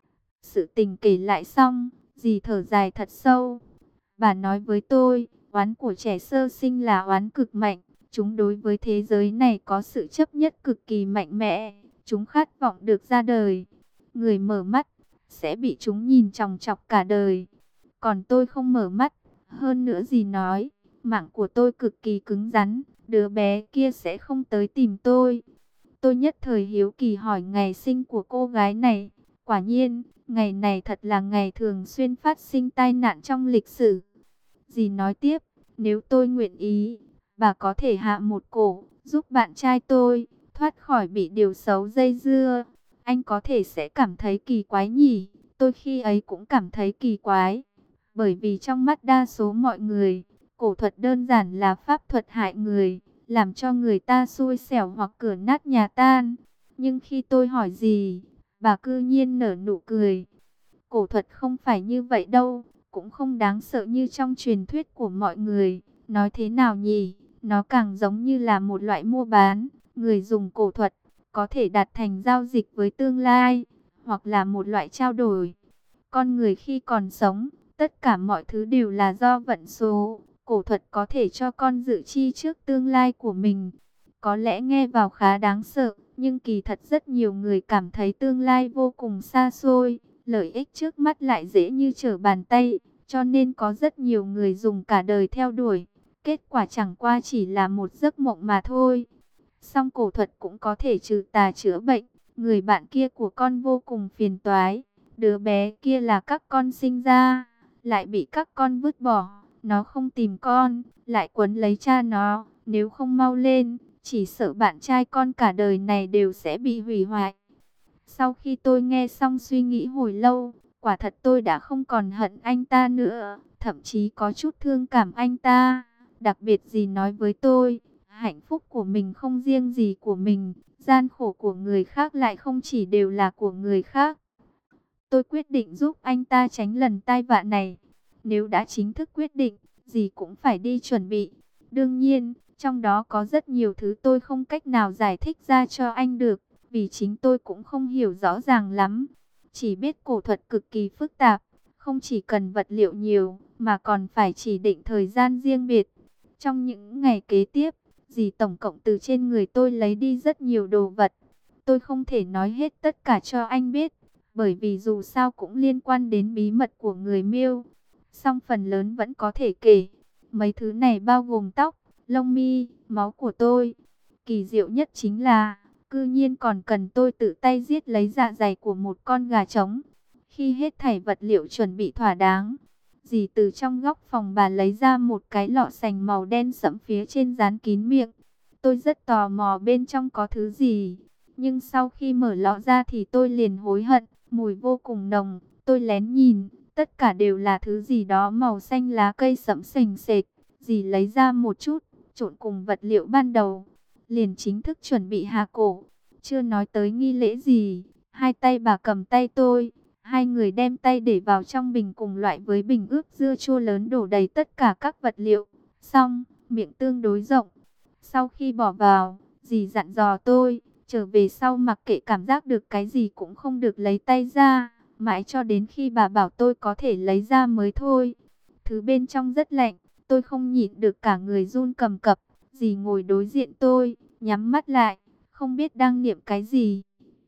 Sự tình kể lại xong, dì thở dài thật sâu. Bà nói với tôi, oán của trẻ sơ sinh là oán cực mạnh. Chúng đối với thế giới này có sự chấp nhất cực kỳ mạnh mẽ. Chúng khát vọng được ra đời. Người mở mắt, sẽ bị chúng nhìn chòng chọc cả đời. Còn tôi không mở mắt. Hơn nữa dì nói, mạng của tôi cực kỳ cứng rắn. Đứa bé kia sẽ không tới tìm tôi. Tôi nhất thời hiếu kỳ hỏi ngày sinh của cô gái này. Quả nhiên, ngày này thật là ngày thường xuyên phát sinh tai nạn trong lịch sử. Dì nói tiếp, nếu tôi nguyện ý, bà có thể hạ một cổ, giúp bạn trai tôi thoát khỏi bị điều xấu dây dưa. Anh có thể sẽ cảm thấy kỳ quái nhỉ? Tôi khi ấy cũng cảm thấy kỳ quái. Bởi vì trong mắt đa số mọi người, cổ thuật đơn giản là pháp thuật hại người, làm cho người ta xui xẻo hoặc cửa nát nhà tan. Nhưng khi tôi hỏi gì, bà cư nhiên nở nụ cười. Cổ thuật không phải như vậy đâu, cũng không đáng sợ như trong truyền thuyết của mọi người. Nói thế nào nhỉ? Nó càng giống như là một loại mua bán. Người dùng cổ thuật có thể đạt thành giao dịch với tương lai, hoặc là một loại trao đổi. Con người khi còn sống, tất cả mọi thứ đều là do vận số. Cổ thuật có thể cho con dự chi trước tương lai của mình. Có lẽ nghe vào khá đáng sợ, nhưng kỳ thật rất nhiều người cảm thấy tương lai vô cùng xa xôi. Lợi ích trước mắt lại dễ như trở bàn tay, cho nên có rất nhiều người dùng cả đời theo đuổi. Kết quả chẳng qua chỉ là một giấc mộng mà thôi. Song cổ thuật cũng có thể trừ tà chữa bệnh. Người bạn kia của con vô cùng phiền toái. Đứa bé kia là các con sinh ra, lại bị các con vứt bỏ. Nó không tìm con, lại quấn lấy cha nó. Nếu không mau lên, chỉ sợ bạn trai con cả đời này đều sẽ bị hủy hoại. Sau khi tôi nghe xong suy nghĩ hồi lâu, quả thật tôi đã không còn hận anh ta nữa, thậm chí có chút thương cảm anh ta. Đặc biệt gì nói với tôi, hạnh phúc của mình không riêng gì của mình, gian khổ của người khác lại không chỉ đều là của người khác. Tôi quyết định giúp anh ta tránh lần tai vạ này. Nếu đã chính thức quyết định, gì cũng phải đi chuẩn bị. Đương nhiên, trong đó có rất nhiều thứ tôi không cách nào giải thích ra cho anh được, vì chính tôi cũng không hiểu rõ ràng lắm. Chỉ biết cổ thuật cực kỳ phức tạp, không chỉ cần vật liệu nhiều, mà còn phải chỉ định thời gian riêng biệt. Trong những ngày kế tiếp, dì tổng cộng từ trên người tôi lấy đi rất nhiều đồ vật. Tôi không thể nói hết tất cả cho anh biết, bởi vì dù sao cũng liên quan đến bí mật của người Miêu. Song phần lớn vẫn có thể kể. Mấy thứ này bao gồm tóc, lông mi, máu của tôi. Kỳ diệu nhất chính là, cư nhiên còn cần tôi tự tay giết lấy dạ dày của một con gà trống. Khi hết thảy vật liệu chuẩn bị thỏa đáng, dì từ trong góc phòng bà lấy ra một cái lọ sành màu đen sẫm, phía trên dán kín miệng. Tôi rất tò mò bên trong có thứ gì, nhưng sau khi mở lọ ra thì tôi liền hối hận, mùi vô cùng nồng. Tôi lén nhìn, tất cả đều là thứ gì đó màu xanh lá cây sẫm sềnh sệt. Dì lấy ra một chút, trộn cùng vật liệu ban đầu, liền chính thức chuẩn bị hạ cổ. Chưa nói tới nghi lễ gì, hai tay bà cầm tay tôi, hai người đem tay để vào trong bình cùng loại với bình ướp dưa chua lớn, đổ đầy tất cả các vật liệu. Xong, miệng tương đối rộng. Sau khi bỏ vào, dì dặn dò tôi, trở về sau mặc kệ cảm giác được cái gì cũng không được lấy tay ra, mãi cho đến khi bà bảo tôi có thể lấy ra mới thôi. Thứ bên trong rất lạnh, tôi không nhịn được cả người run cầm cập. Dì ngồi đối diện tôi, nhắm mắt lại, không biết đang niệm cái gì.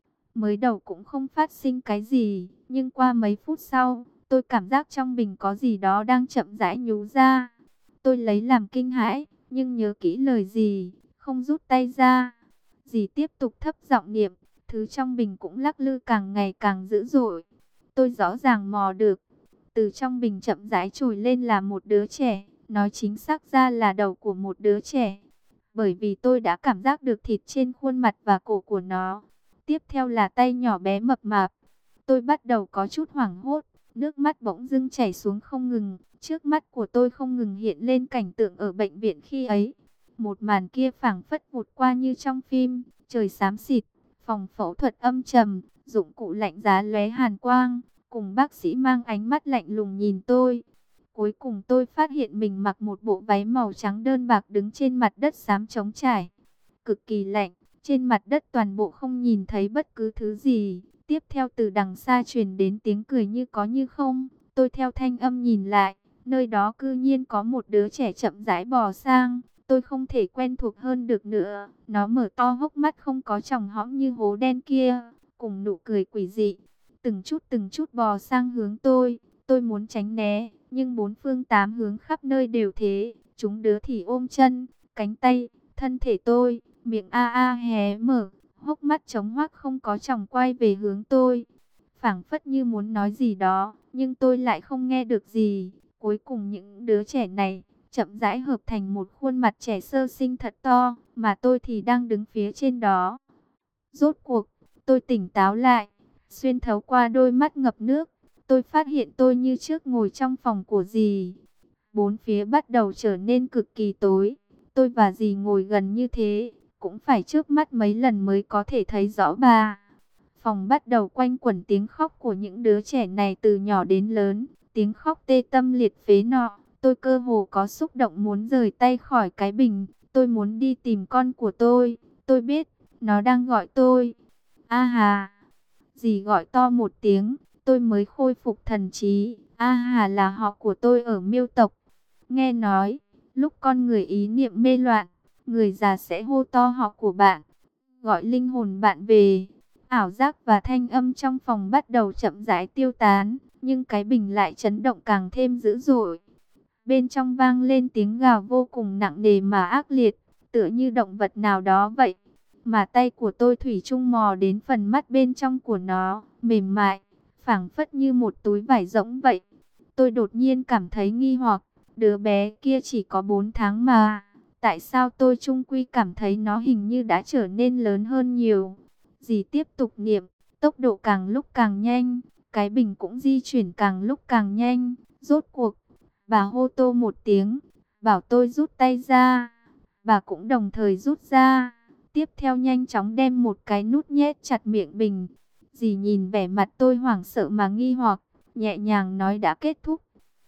Mới đầu cũng không phát sinh cái gì, nhưng qua mấy phút sau, tôi cảm giác trong bình có gì đó đang chậm rãi nhú ra. Tôi lấy làm kinh hãi, nhưng nhớ kỹ lời dì, không rút tay ra. Dì tiếp tục thấp giọng niệm, thứ trong bình cũng lắc lư càng ngày càng dữ dội. Tôi rõ ràng mò được, từ trong bình chậm rãi trồi lên là một đứa trẻ, nói chính xác ra là đầu của một đứa trẻ. Bởi vì tôi đã cảm giác được thịt trên khuôn mặt và cổ của nó. Tiếp theo là tay nhỏ bé mập mạp. Tôi bắt đầu có chút hoảng hốt, nước mắt bỗng dưng chảy xuống không ngừng. Trước mắt của tôi không ngừng hiện lên cảnh tượng ở bệnh viện khi ấy. Một màn kia phảng phất vụt qua như trong phim, trời xám xịt, phòng phẫu thuật âm trầm, dụng cụ lạnh giá lóe hàn quang, cùng bác sĩ mang ánh mắt lạnh lùng nhìn tôi. Cuối cùng tôi phát hiện mình mặc một bộ váy màu trắng đơn bạc đứng trên mặt đất xám trống trải. Cực kỳ lạnh, trên mặt đất toàn bộ không nhìn thấy bất cứ thứ gì. Tiếp theo từ đằng xa truyền đến tiếng cười như có như không. Tôi theo thanh âm nhìn lại, nơi đó cư nhiên có một đứa trẻ chậm rãi bò sang. Tôi không thể quen thuộc hơn được nữa. Nó mở to hốc mắt không có tròng hõm như hố đen kia, cùng nụ cười quỷ dị. Từng chút bò sang hướng tôi. Tôi muốn tránh né, nhưng bốn phương tám hướng khắp nơi đều thế. Chúng đứa thì ôm chân, cánh tay, thân thể tôi, miệng a a hé mở, hốc mắt trống hoác không có tròng quay về hướng tôi. Phảng phất như muốn nói gì đó, nhưng tôi lại không nghe được gì. Cuối cùng những đứa trẻ này chậm rãi hợp thành một khuôn mặt trẻ sơ sinh thật to, mà tôi thì đang đứng phía trên đó. Rốt cuộc, tôi tỉnh táo lại, xuyên thấu qua đôi mắt ngập nước. Tôi phát hiện tôi như trước ngồi trong phòng của dì. Bốn phía bắt đầu trở nên cực kỳ tối. Tôi và dì ngồi gần như thế, cũng phải chớp mắt mấy lần mới có thể thấy rõ bà. Phòng bắt đầu quanh quẩn tiếng khóc của những đứa trẻ này từ nhỏ đến lớn. Tiếng khóc tê tâm liệt phế nọ. Tôi cơ hồ có xúc động muốn rời tay khỏi cái bình. Tôi muốn đi tìm con của tôi. Tôi biết, nó đang gọi tôi. A hà! Dì gọi to một tiếng. Tôi mới khôi phục thần trí. A Hà là họ của tôi ở Miêu tộc. Nghe nói, lúc con người ý niệm mê loạn, người già sẽ hô to họ của bạn, gọi linh hồn bạn về. Ảo giác và thanh âm trong phòng bắt đầu chậm rãi tiêu tán, nhưng cái bình lại chấn động càng thêm dữ dội. Bên trong vang lên tiếng gào vô cùng nặng nề mà ác liệt, tựa như động vật nào đó vậy. Mà tay của tôi thủy chung mò đến phần mắt bên trong của nó, mềm mại, phảng phất như một túi vải rỗng vậy. Tôi đột nhiên cảm thấy nghi hoặc, đứa bé kia chỉ có 4 tháng mà, tại sao tôi chung quy cảm thấy nó hình như đã trở nên lớn hơn nhiều. Dì tiếp tục niệm, tốc độ càng lúc càng nhanh, cái bình cũng di chuyển càng lúc càng nhanh. Rốt cuộc, bà hô tô một tiếng, bảo tôi rút tay ra. Bà cũng đồng thời rút ra. Tiếp theo nhanh chóng đem một cái nút nhét chặt miệng bình. Dì nhìn vẻ mặt tôi hoảng sợ mà nghi hoặc, nhẹ nhàng nói đã kết thúc.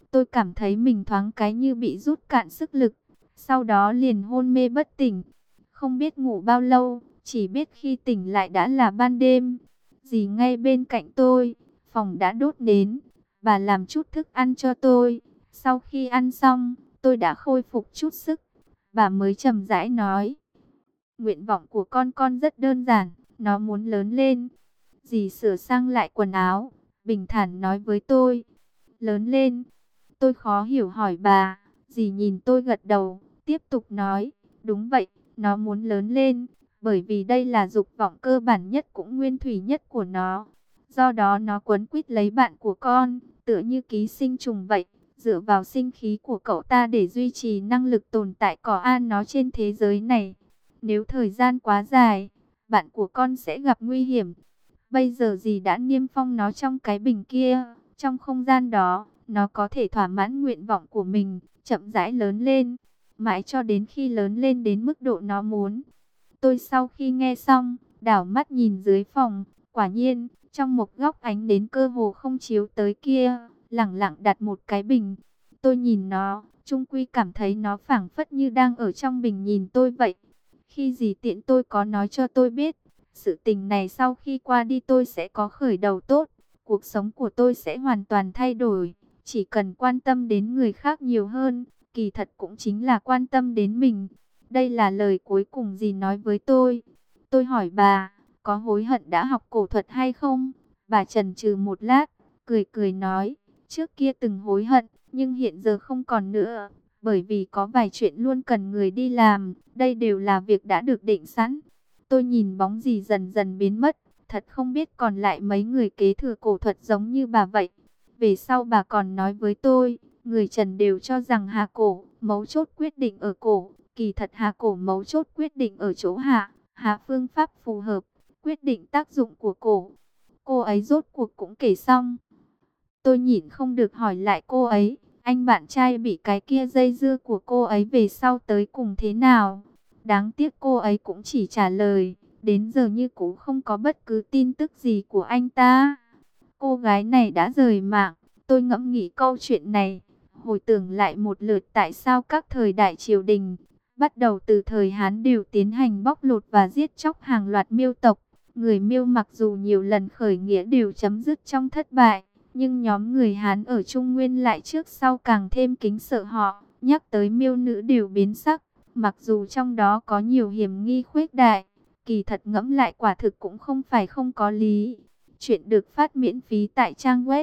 Tôi cảm thấy mình thoáng cái như bị rút cạn sức lực, sau đó liền hôn mê bất tỉnh. Không biết ngủ bao lâu, chỉ biết khi tỉnh lại đã là ban đêm. Dì ngay bên cạnh tôi, phòng đã đốt nến, bà làm chút thức ăn cho tôi. Sau khi ăn xong, tôi đã khôi phục chút sức. Bà mới chậm rãi nói, nguyện vọng của con rất đơn giản, nó muốn lớn lên. Dì sửa sang lại quần áo, bình thản nói với tôi, lớn lên. Tôi khó hiểu hỏi bà, dì nhìn tôi gật đầu, tiếp tục nói, đúng vậy, nó muốn lớn lên, bởi vì đây là dục vọng cơ bản nhất cũng nguyên thủy nhất của nó. Do đó nó quấn quýt lấy bạn của con, tựa như ký sinh trùng vậy, dựa vào sinh khí của cậu ta để duy trì năng lực tồn tại có an nó trên thế giới này. Nếu thời gian quá dài, bạn của con sẽ gặp nguy hiểm. Bây giờ dì đã niêm phong nó trong cái bình kia, trong không gian đó, nó có thể thỏa mãn nguyện vọng của mình, chậm rãi lớn lên, mãi cho đến khi lớn lên đến mức độ nó muốn. Tôi sau khi nghe xong, đảo mắt nhìn dưới phòng, quả nhiên, trong một góc ánh đến cơ hồ không chiếu tới kia, lẳng lặng đặt một cái bình. Tôi nhìn nó, chung quy cảm thấy nó phảng phất như đang ở trong bình nhìn tôi vậy. Khi dì tiện tôi có nói cho tôi biết, sự tình này sau khi qua đi tôi sẽ có khởi đầu tốt, cuộc sống của tôi sẽ hoàn toàn thay đổi, chỉ cần quan tâm đến người khác nhiều hơn, kỳ thật cũng chính là quan tâm đến mình. Đây là lời cuối cùng dì nói với tôi. Tôi hỏi bà, có hối hận đã học cổ thuật hay không? Bà chần chừ một lát, cười cười nói, trước kia từng hối hận, nhưng hiện giờ không còn nữa. Bởi vì có vài chuyện luôn cần người đi làm, đây đều là việc đã được định sẵn. Tôi nhìn bóng dì dần dần biến mất, thật không biết còn lại mấy người kế thừa cổ thuật giống như bà vậy. Về sau bà còn nói với tôi, người Trần đều cho rằng hạ cổ, mấu chốt quyết định ở cổ. Kỳ thật hạ cổ mấu chốt quyết định ở chỗ hạ phương pháp phù hợp, quyết định tác dụng của cổ. Cô ấy rốt cuộc cũng kể xong. Tôi nhịn không được hỏi lại cô ấy, anh bạn trai bị cái kia dây dưa của cô ấy về sau tới cùng thế nào? Đáng tiếc cô ấy cũng chỉ trả lời, đến giờ như cũ không có bất cứ tin tức gì của anh ta. Cô gái này đã rời mạng, tôi ngẫm nghĩ câu chuyện này, hồi tưởng lại một lượt tại sao các thời đại triều đình, bắt đầu từ thời Hán đều tiến hành bóc lột và giết chóc hàng loạt Miêu tộc. Người Miêu mặc dù nhiều lần khởi nghĩa đều chấm dứt trong thất bại, nhưng nhóm người Hán ở Trung Nguyên lại trước sau càng thêm kính sợ họ, nhắc tới Miêu nữ đều biến sắc, mặc dù trong đó có nhiều hiểm nghi khuếch đại, kỳ thật ngẫm lại quả thực cũng không phải không có lý. Chuyện được phát miễn phí tại trang web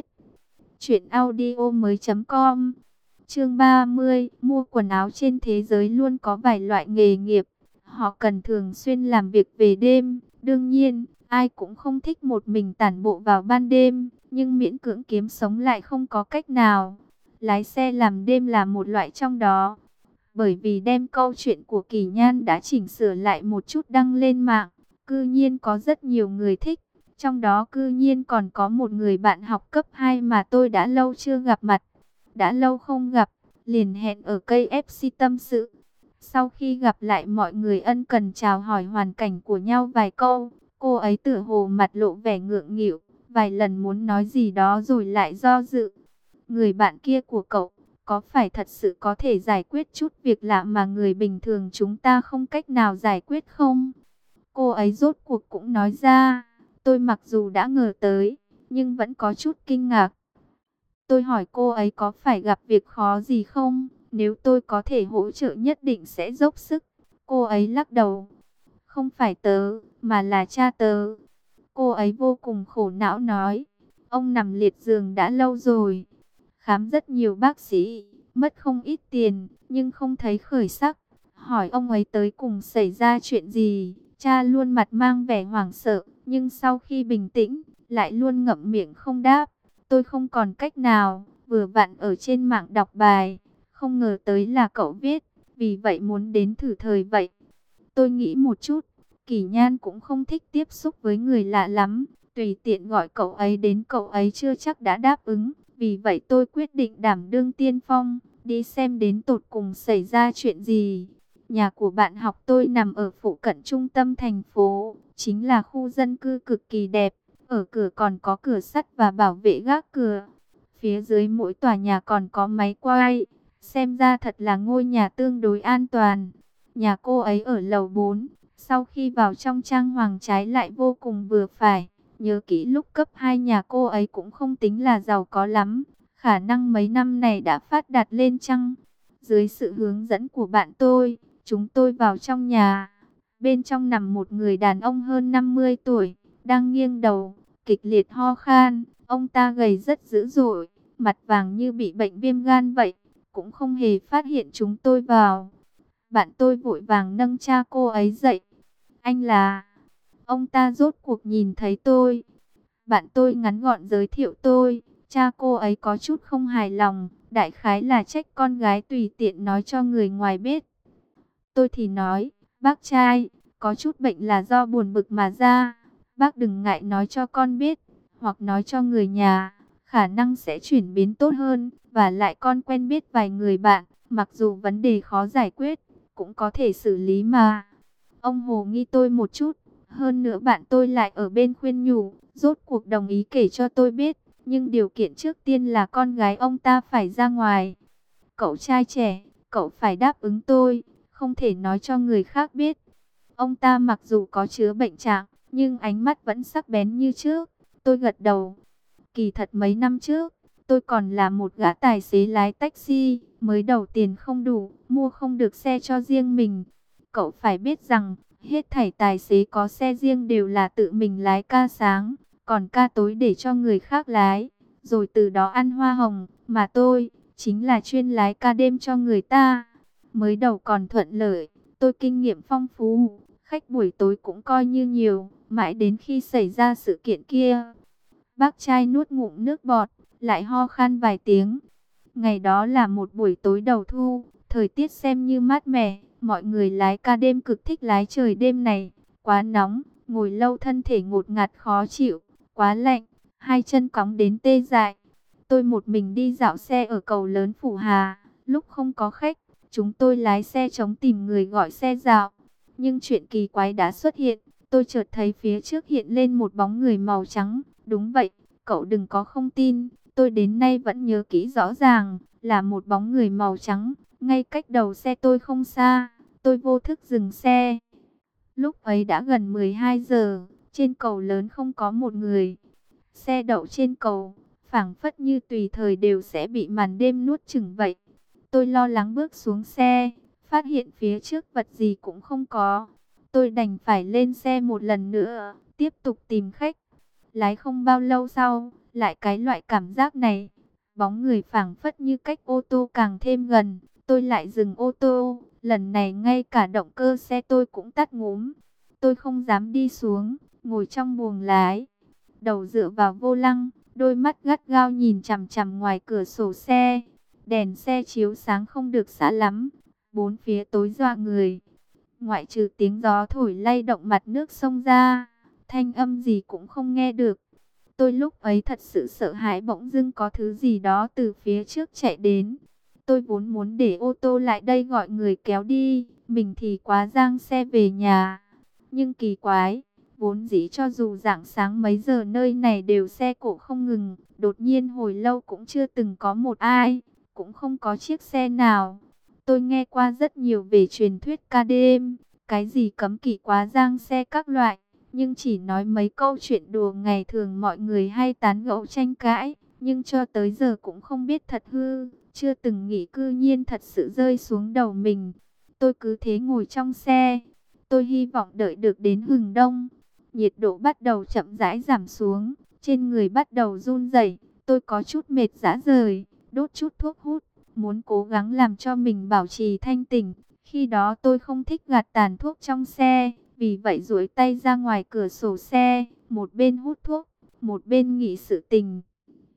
truyệnaudiomoi.com. Chương 30, mua quần áo. Trên thế giới luôn có vài loại nghề nghiệp, họ cần thường xuyên làm việc về đêm. Đương nhiên, ai cũng không thích một mình tản bộ vào ban đêm, nhưng miễn cưỡng kiếm sống lại không có cách nào. Lái xe làm đêm là một loại trong đó. Bởi vì đem câu chuyện của Kỳ Nhan đã chỉnh sửa lại một chút đăng lên mạng, cư nhiên có rất nhiều người thích. Trong đó cư nhiên còn có một người bạn học cấp 2 mà tôi đã lâu chưa gặp mặt. Đã lâu không gặp, liền hẹn ở cây FC tâm sự. Sau khi gặp lại mọi người ân cần chào hỏi hoàn cảnh của nhau vài câu, cô ấy tựa hồ mặt lộ vẻ ngượng nghịu, vài lần muốn nói gì đó rồi lại do dự. Người bạn kia của cậu, có phải thật sự có thể giải quyết chút việc lạ mà người bình thường chúng ta không cách nào giải quyết không? Cô ấy rốt cuộc cũng nói ra. Tôi mặc dù đã ngờ tới, nhưng vẫn có chút kinh ngạc. Tôi hỏi cô ấy có phải gặp việc khó gì không? Nếu tôi có thể hỗ trợ nhất định sẽ dốc sức. Cô ấy lắc đầu. Không phải tớ, mà là cha tớ. Cô ấy vô cùng khổ não nói. Ông nằm liệt giường đã lâu rồi. Khám rất nhiều bác sĩ, mất không ít tiền, nhưng không thấy khởi sắc. Hỏi ông ấy tới cùng xảy ra chuyện gì? Cha luôn mặt mang vẻ hoảng sợ, nhưng sau khi bình tĩnh, lại luôn ngậm miệng không đáp. Tôi không còn cách nào, vừa vặn ở trên mạng đọc bài, không ngờ tới là cậu viết, vì vậy muốn đến thử thời vậy. Tôi nghĩ một chút, Kỳ Nhan cũng không thích tiếp xúc với người lạ lắm, tùy tiện gọi cậu ấy đến cậu ấy chưa chắc đã đáp ứng. Vì vậy tôi quyết định đảm đương tiên phong, đi xem đến tột cùng xảy ra chuyện gì. Nhà của bạn học tôi nằm ở phụ cận trung tâm thành phố, chính là khu dân cư cực kỳ đẹp. Ở cửa còn có cửa sắt và bảo vệ gác cửa. Phía dưới mỗi tòa nhà còn có máy quay. Xem ra thật là ngôi nhà tương đối an toàn. Nhà cô ấy ở lầu 4. Sau khi vào trong trang hoàng trái lại vô cùng vừa phải. Nhớ kỹ lúc cấp 2 nhà cô ấy cũng không tính là giàu có lắm. Khả năng mấy năm này đã phát đạt lên chăng? Dưới sự hướng dẫn của bạn tôi, chúng tôi vào trong nhà. Bên trong nằm một người đàn ông hơn 50 tuổi, đang nghiêng đầu, kịch liệt ho khan. Ông ta gầy rất dữ dội, mặt vàng như bị bệnh viêm gan vậy, cũng không hề phát hiện chúng tôi vào. Bạn tôi vội vàng nâng cha cô ấy dậy. Anh là... Ông ta rốt cuộc nhìn thấy tôi. Bạn tôi ngắn gọn giới thiệu tôi. Cha cô ấy có chút không hài lòng, đại khái là trách con gái tùy tiện nói cho người ngoài biết. Tôi thì nói, bác trai, có chút bệnh là do buồn bực mà ra. Bác đừng ngại nói cho con biết, hoặc nói cho người nhà, khả năng sẽ chuyển biến tốt hơn. Và lại con quen biết vài người bạn, mặc dù vấn đề khó giải quyết, cũng có thể xử lý mà. Ông hồ nghi tôi một chút, hơn nữa bạn tôi lại ở bên khuyên nhủ, rốt cuộc đồng ý kể cho tôi biết. Nhưng điều kiện trước tiên là con gái ông ta phải ra ngoài. Cậu trai trẻ, cậu phải đáp ứng tôi, không thể nói cho người khác biết. Ông ta mặc dù có chứa bệnh trạng, nhưng ánh mắt vẫn sắc bén như trước. Tôi gật đầu. Kỳ thật mấy năm trước, tôi còn là một gã tài xế lái taxi, mới đầu tiền không đủ, mua không được xe cho riêng mình. Cậu phải biết rằng, hết thảy tài xế có xe riêng đều là tự mình lái ca sáng, còn ca tối để cho người khác lái, rồi từ đó ăn hoa hồng, mà tôi chính là chuyên lái ca đêm cho người ta. Mới đầu còn thuận lợi, tôi kinh nghiệm phong phú, khách buổi tối cũng coi như nhiều, mãi đến khi xảy ra sự kiện kia. Bác trai nuốt ngụm nước bọt, lại ho khan vài tiếng. Ngày đó là một buổi tối đầu thu, thời tiết xem như mát mẻ, mọi người lái ca đêm cực thích lái trời đêm này. Quá nóng, ngồi lâu thân thể ngột ngạt khó chịu, quá lạnh, hai chân cóng đến tê dại. Tôi một mình đi dạo xe ở cầu lớn Phủ Hà, lúc không có khách, chúng tôi lái xe trống tìm người gọi xe dạo. Nhưng chuyện kỳ quái đã xuất hiện, tôi chợt thấy phía trước hiện lên một bóng người màu trắng. Đúng vậy, cậu đừng có không tin, tôi đến nay vẫn nhớ kỹ rõ ràng, là một bóng người màu trắng, ngay cách đầu xe tôi không xa. Tôi vô thức dừng xe. Lúc ấy đã gần 12 giờ, trên cầu lớn không có một người. Xe đậu trên cầu, phảng phất như tùy thời đều sẽ bị màn đêm nuốt chửng vậy. Tôi lo lắng bước xuống xe, phát hiện phía trước vật gì cũng không có. Tôi đành phải lên xe một lần nữa, tiếp tục tìm khách. Lái không bao lâu sau, lại cái loại cảm giác này. Bóng người phảng phất như cách ô tô càng thêm gần. Tôi lại dừng ô tô, lần này ngay cả động cơ xe tôi cũng tắt ngúm. Tôi không dám đi xuống, ngồi trong buồng lái. Đầu dựa vào vô lăng, đôi mắt gắt gao nhìn chằm chằm ngoài cửa sổ xe. Đèn xe chiếu sáng không được sáng lắm, bốn phía tối dọa người. Ngoại trừ tiếng gió thổi lay động mặt nước sông ra, thanh âm gì cũng không nghe được. Tôi lúc ấy thật sự sợ hãi, bỗng dưng có thứ gì đó từ phía trước chạy đến. Tôi vốn muốn để ô tô lại đây gọi người kéo đi, mình thì quá giang xe về nhà. Nhưng kỳ quái, vốn dĩ cho dù rạng sáng mấy giờ nơi này đều xe cộ không ngừng, đột nhiên hồi lâu cũng chưa từng có một ai, cũng không có chiếc xe nào. Tôi nghe qua rất nhiều về truyền thuyết ca đêm, cái gì cấm kỵ quá giang xe các loại, nhưng chỉ nói mấy câu chuyện đùa ngày thường mọi người hay tán gẫu tranh cãi, nhưng cho tới giờ cũng không biết thật hư, chưa từng nghĩ cư nhiên thật sự rơi xuống đầu mình. Tôi cứ thế ngồi trong xe, tôi hy vọng đợi được đến hừng đông, nhiệt độ bắt đầu chậm rãi giảm xuống, trên người bắt đầu run rẩy, tôi có chút mệt rã rời, đốt chút thuốc hút, muốn cố gắng làm cho mình bảo trì thanh tỉnh. Khi đó tôi không thích gạt tàn thuốc trong xe, vì vậy duỗi tay ra ngoài cửa sổ xe, một bên hút thuốc, một bên nghĩ sự tình.